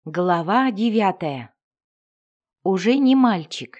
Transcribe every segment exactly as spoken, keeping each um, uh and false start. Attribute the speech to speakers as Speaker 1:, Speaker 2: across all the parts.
Speaker 1: Глава девятая. Уже не мальчик.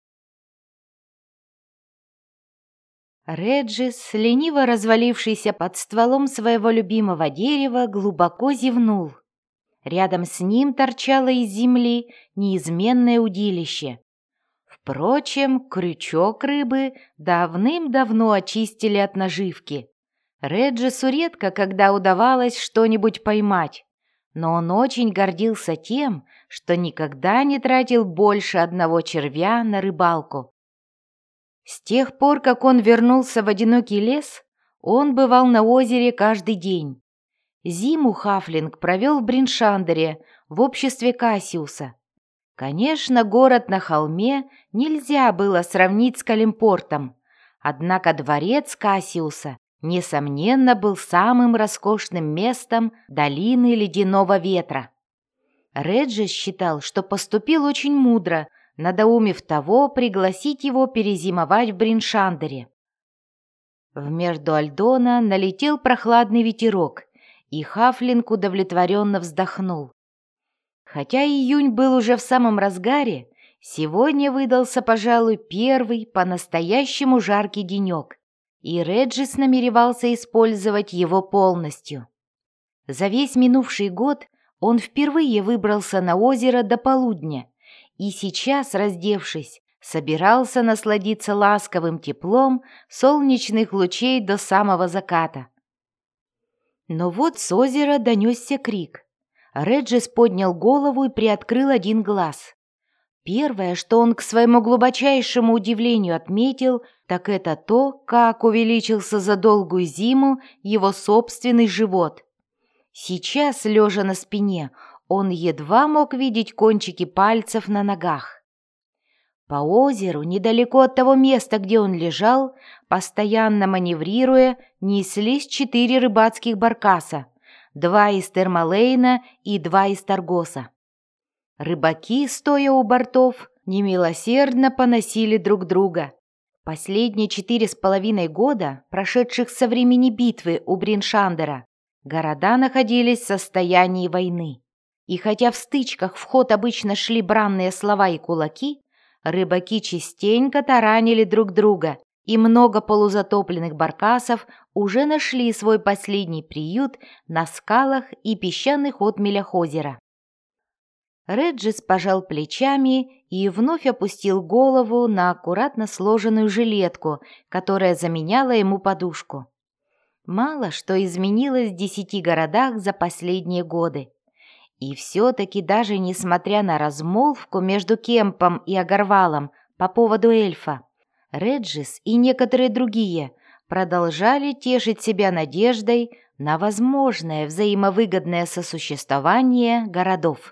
Speaker 1: Реджис, лениво развалившийся под стволом своего любимого дерева, глубоко зевнул. Рядом с ним торчало из земли неизменное удилище. Впрочем, крючок рыбы давным-давно очистили от наживки. Реджису редко когда удавалось что-нибудь поймать, но он очень гордился тем, что никогда не тратил больше одного червя на рыбалку. С тех пор, как он вернулся в одинокий лес, он бывал на озере каждый день. Зиму Хафлинг провел в Бриншандере в обществе Кассиуса. Конечно, город на холме нельзя было сравнить с Калимпортом, однако дворец Кассиуса несомненно, был самым роскошным местом долины Ледяного Ветра. Реджис считал, что поступил очень мудро, надоумив того пригласить его перезимовать в Бриншандере. В Между-Альдона налетел прохладный ветерок, и Хафлинг удовлетворенно вздохнул. Хотя июнь был уже в самом разгаре, сегодня выдался, пожалуй, первый по-настоящему жаркий денек, и Реджис намеревался использовать его полностью. За весь минувший год он впервые выбрался на озеро до полудня и сейчас, раздевшись, собирался насладиться ласковым теплом солнечных лучей до самого заката. Но вот с озера донесся крик. Реджис поднял голову и приоткрыл один глаз. Первое, что он к своему глубочайшему удивлению отметил, так это то, как увеличился за долгую зиму его собственный живот. Сейчас, лежа на спине, он едва мог видеть кончики пальцев на ногах. По озеру, недалеко от того места, где он лежал, постоянно маневрируя, неслись четыре рыбацких баркаса, два из Термалейна и два из Таргоса. Рыбаки, стоя у бортов, немилосердно поносили друг друга. Последние четыре с половиной года, прошедших со времени битвы у Бриншандера, города находились в состоянии войны. И хотя в стычках в ход обычно шли бранные слова и кулаки, рыбаки частенько таранили друг друга, и много полузатопленных баркасов уже нашли свой последний приют на скалах и песчаных отмелях озера. Реджис пожал плечами и вновь опустил голову на аккуратно сложенную жилетку, которая заменяла ему подушку. Мало что изменилось в десяти городах за последние годы. И все-таки даже несмотря на размолвку между Кемпом и Агарвалом по поводу эльфа, Реджис и некоторые другие продолжали тешить себя надеждой на возможное взаимовыгодное сосуществование городов.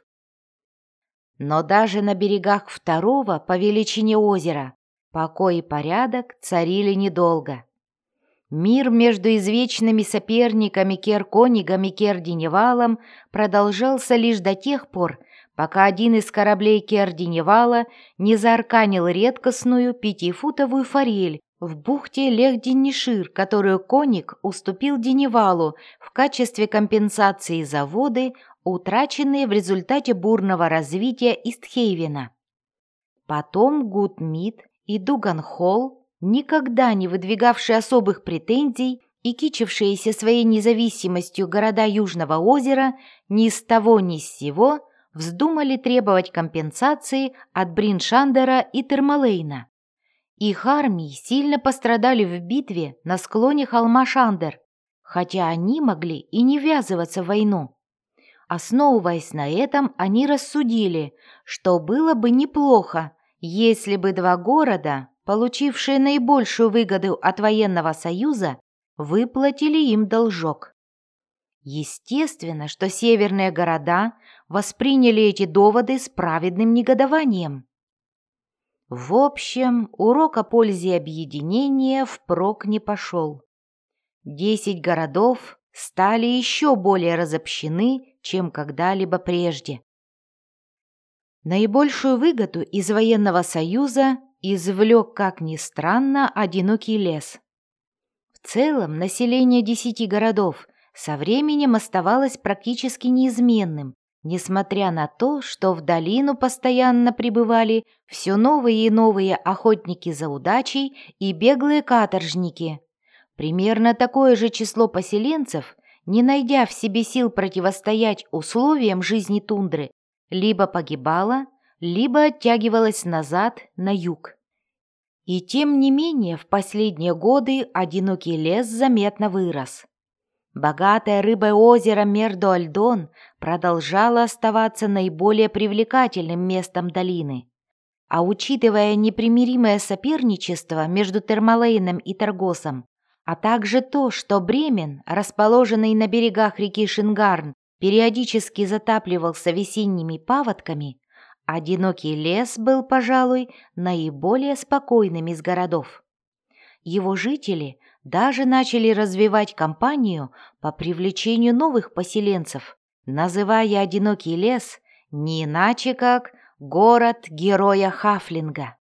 Speaker 1: Но даже на берегах второго по величине озера покой и порядок царили недолго. Мир между извечными соперниками Кер-Конигом и Кер-Диневалом продолжался лишь до тех пор, пока один из кораблей Кер-Диневала не заарканил редкостную пятифутовую форель в бухте Лех-Диннишир, которую Коник уступил Диневалу в качестве компенсации за воды, утраченные в результате бурного развития Истхейвена. Потом Гудмит и Дуганхолл, никогда не выдвигавшие особых претензий и кичившиеся своей независимостью города Южного озера, ни с того ни с сего вздумали требовать компенсации от Бриншандера и Термалейна. Их армии сильно пострадали в битве на склоне холма Шандер, хотя они могли и не ввязываться в войну. Основываясь на этом, они рассудили, что было бы неплохо, если бы два города, получившие наибольшую выгоду от военного союза, выплатили им должок. Естественно, что северные города восприняли эти доводы с праведным негодованием. В общем, урок о пользе объединения впрок не пошел. Десять городов стали еще более разобщены, чем когда-либо прежде. Наибольшую выгоду из военного союза извлек, как ни странно, одинокий лес. В целом, население десяти городов со временем оставалось практически неизменным, несмотря на то, что в долину постоянно прибывали все новые и новые охотники за удачей и беглые каторжники. Примерно такое же число поселенцев, не найдя в себе сил противостоять условиям жизни тундры, либо погибало, либо оттягивалось назад на юг. И тем не менее в последние годы одинокий лес заметно вырос. Богатое рыбой озеро Мердо-Альдон продолжало оставаться наиболее привлекательным местом долины. А учитывая непримиримое соперничество между Термалейном и Таргосом, а также то, что Бремен, расположенный на берегах реки Шингарн, периодически затапливался весенними паводками, одинокий лес был, пожалуй, наиболее спокойным из городов. Его жители даже начали развивать кампанию по привлечению новых поселенцев, называя одинокий лес не иначе как «город героя Хафлинга».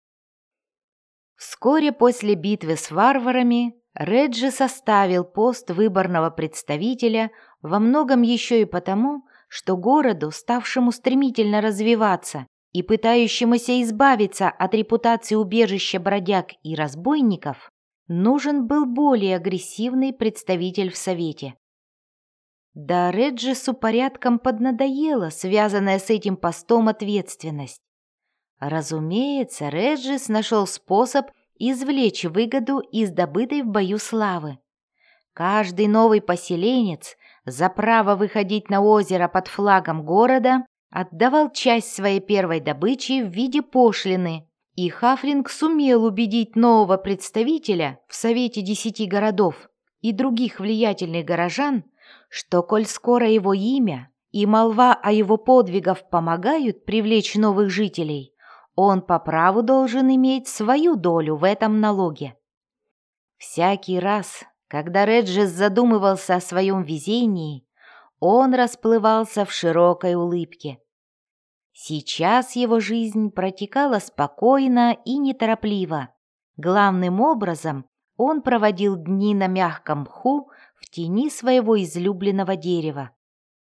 Speaker 1: Вскоре после битвы с варварами Реджи составил пост выборного представителя во многом еще и потому, что городу, ставшему стремительно развиваться и пытающемуся избавиться от репутации убежища бродяг и разбойников, нужен был более агрессивный представитель в Совете. Да Реджису порядком поднадоела связанная с этим постом ответственность. Разумеется, Реджис нашел способ извлечь выгоду из добытой в бою славы. Каждый новый поселенец за право выходить на озеро под флагом города отдавал часть своей первой добычи в виде пошлины, и Хафлинг сумел убедить нового представителя в Совете десяти городов и других влиятельных горожан, что, коль скоро его имя и молва о его подвигах помогают привлечь новых жителей, он по праву должен иметь свою долю в этом налоге. Всякий раз, когда Реджис задумывался о своем везении, он расплывался в широкой улыбке. Сейчас его жизнь протекала спокойно и неторопливо. Главным образом он проводил дни на мягком мху в тени своего излюбленного дерева.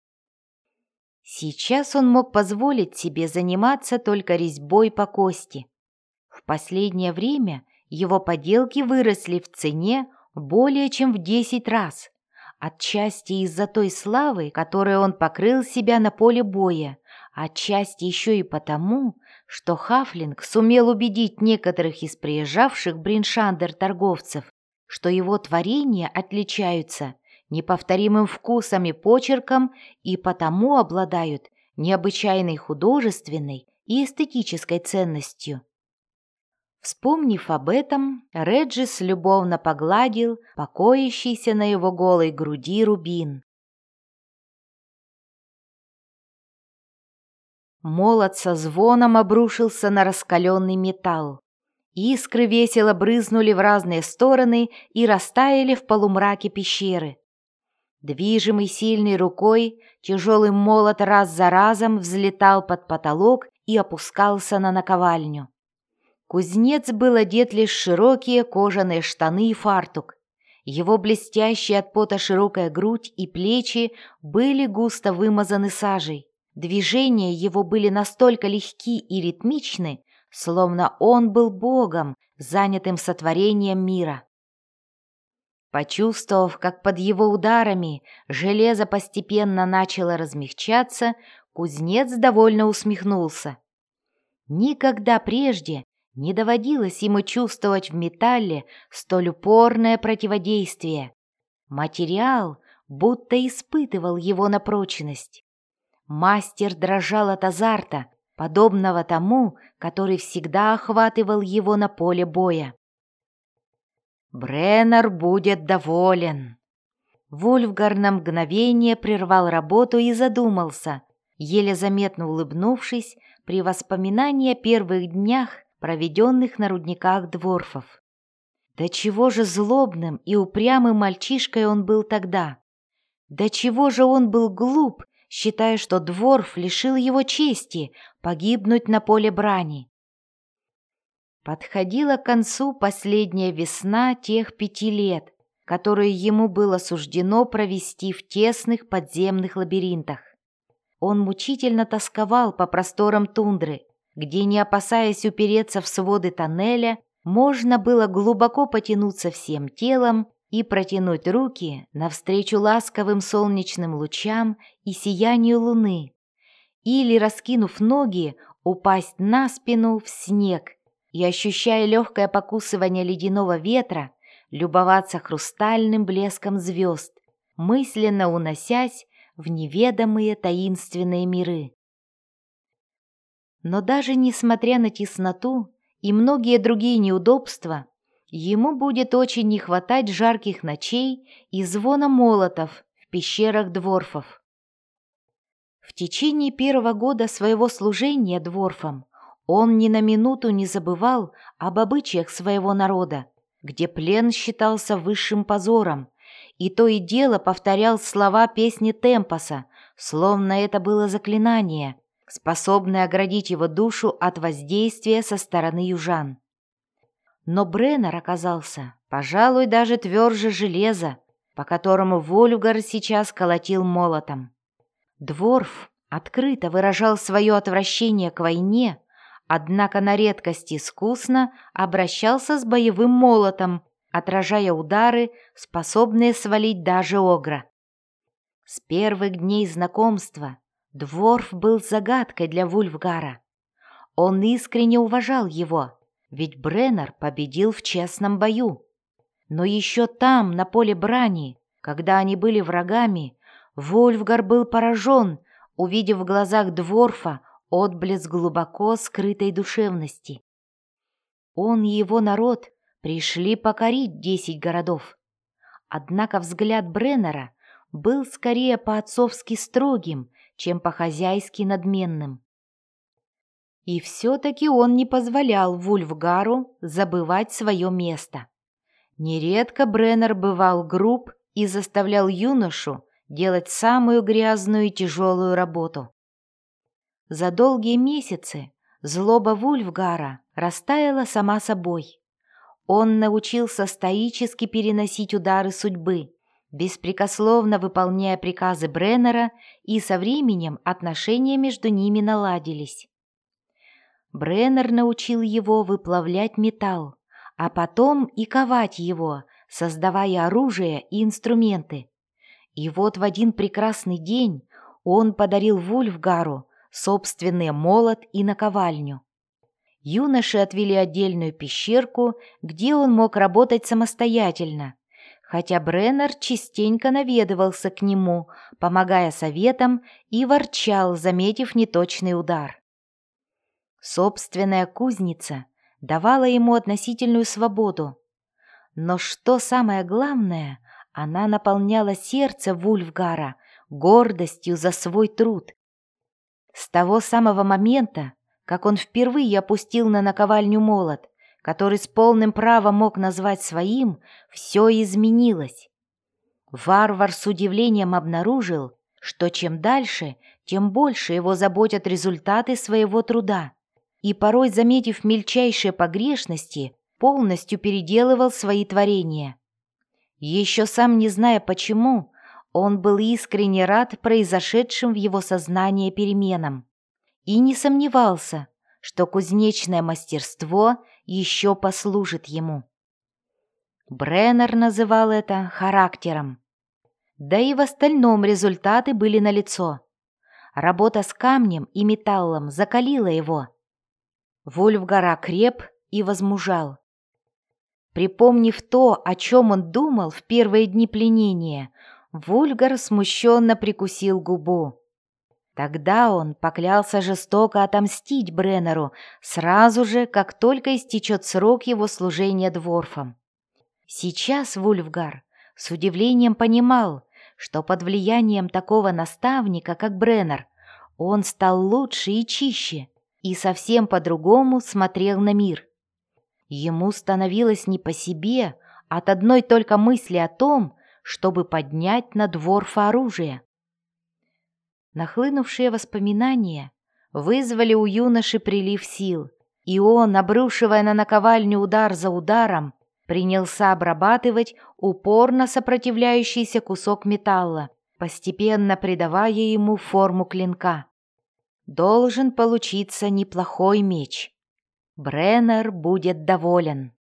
Speaker 1: Сейчас он мог позволить себе заниматься только резьбой по кости. В последнее время его поделки выросли в цене более чем в десять раз, отчасти из-за той славы, которой он покрыл себя на поле боя, отчасти еще и потому, что Хафлинг сумел убедить некоторых из приезжавших в Бриншандер торговцев, что его творения отличаются неповторимым вкусом и почерком и потому обладают необычайной художественной и эстетической ценностью. Вспомнив об этом, Реджис любовно погладил покоящийся на его голой груди рубин. Молот со звоном обрушился на раскаленный металл. Искры весело брызнули в разные стороны и растаяли в полумраке пещеры. Движимый сильной рукой, тяжелый молот раз за разом взлетал под потолок и опускался на наковальню. Кузнец был одет лишь в широкие кожаные штаны и фартук. Его блестящие от пота широкая грудь и плечи были густо вымазаны сажей. Движения его были настолько легки и ритмичны, словно он был богом, занятым сотворением мира. Почувствовав, как под его ударами железо постепенно начало размягчаться, кузнец довольно усмехнулся. Никогда прежде не доводилось ему чувствовать в металле столь упорное противодействие. Материал будто испытывал его на прочность. Мастер дрожал от азарта, подобного тому, который всегда охватывал его на поле боя. «Бреннер будет доволен». Вульфгар на мгновение прервал работу и задумался, еле заметно улыбнувшись при воспоминании о первых днях, проведенных на рудниках дворфов. До чего же злобным и упрямым мальчишкой он был тогда! До чего же он был глуп, считая, что дворф лишил его чести погибнуть на поле брани. Подходила к концу последняя весна тех пяти лет, которые ему было суждено провести в тесных подземных лабиринтах. он мучительно тосковал по просторам тундры, где, не опасаясь упереться в своды тоннеля, можно было глубоко потянуться всем телом и протянуть руки навстречу ласковым солнечным лучам и сиянию луны, или, раскинув ноги, упасть на спину в снег и, ощущая легкое покусывание ледяного ветра, любоваться хрустальным блеском звезд, мысленно уносясь в неведомые таинственные миры. Но даже несмотря на тесноту и многие другие неудобства, ему будет очень не хватать жарких ночей и звона молотов в пещерах дворфов. В течение первого года своего служения дворфам он ни на минуту не забывал об обычаях своего народа, где плен считался высшим позором, и то и дело повторял слова песни Темпоса, словно это было заклинание, способное оградить его душу от воздействия со стороны южан. Но Бреннер оказался, пожалуй, даже тверже железа, по которому Вольфгар сейчас колотил молотом. Дворф открыто выражал свое отвращение к войне, однако на редкость искусно обращался с боевым молотом, отражая удары, способные свалить даже огра. С первых дней знакомства Дворф был загадкой для Вульфгара. Он искренне уважал его, ведь Бреннер победил в честном бою. Но еще там, на поле брани, когда они были врагами, Вольфгар был поражен, увидев в глазах Дворфа отблеск глубоко скрытой душевности. Он и его народ пришли покорить десять городов. Однако взгляд Бреннера был скорее по-отцовски строгим, чем по-хозяйски надменным. И все-таки он не позволял Вульфгару забывать свое место. Нередко Бреннер бывал груб и заставлял юношу делать самую грязную и тяжелую работу. За долгие месяцы злоба Вульфгара растаяла сама собой. Он научился стоически переносить удары судьбы, беспрекословно выполняя приказы Бреннера, и со временем отношения между ними наладились. Бреннер научил его выплавлять металл, а потом и ковать его, создавая оружие и инструменты. И вот в один прекрасный день он подарил Вульфгару собственный молот и наковальню. Юноши отвели отдельную пещерку, где он мог работать самостоятельно, хотя Бреннер частенько наведывался к нему, помогая советам, и ворчал, заметив неточный удар. Собственная кузница давала ему относительную свободу, но, что самое главное, она наполняла сердце Вульфгара гордостью за свой труд. С того самого момента, как он впервые опустил на наковальню молот, который с полным правом мог назвать своим, все изменилось. Варвар с удивлением обнаружил, что чем дальше, тем больше его заботят результаты своего труда, и порой, заметив мельчайшие погрешности, полностью переделывал свои творения. Еще сам не зная почему, он был искренне рад произошедшим в его сознании переменам и не сомневался, что кузнечное мастерство еще послужит ему. Бреннер называл это характером. Да и в остальном результаты были налицо. Работа с камнем и металлом закалила его. Вульфгар окреп и возмужал. Припомнив то, о чем он думал в первые дни пленения, Вульфгар смущенно прикусил губу. Тогда он поклялся жестоко отомстить Бреннеру сразу же, как только истечет срок его служения дворфам. Сейчас Вульфгар с удивлением понимал, что под влиянием такого наставника, как Бреннер, он стал лучше и чище, и совсем по-другому смотрел на мир. Ему становилось не по себе от одной только мысли о том, чтобы поднять на дворфа оружие. Нахлынувшие воспоминания вызвали у юноши прилив сил, и он, обрушивая на наковальню удар за ударом, принялся обрабатывать упорно сопротивляющийся кусок металла, постепенно придавая ему форму клинка. Должен получиться неплохой меч. Бреннер будет доволен.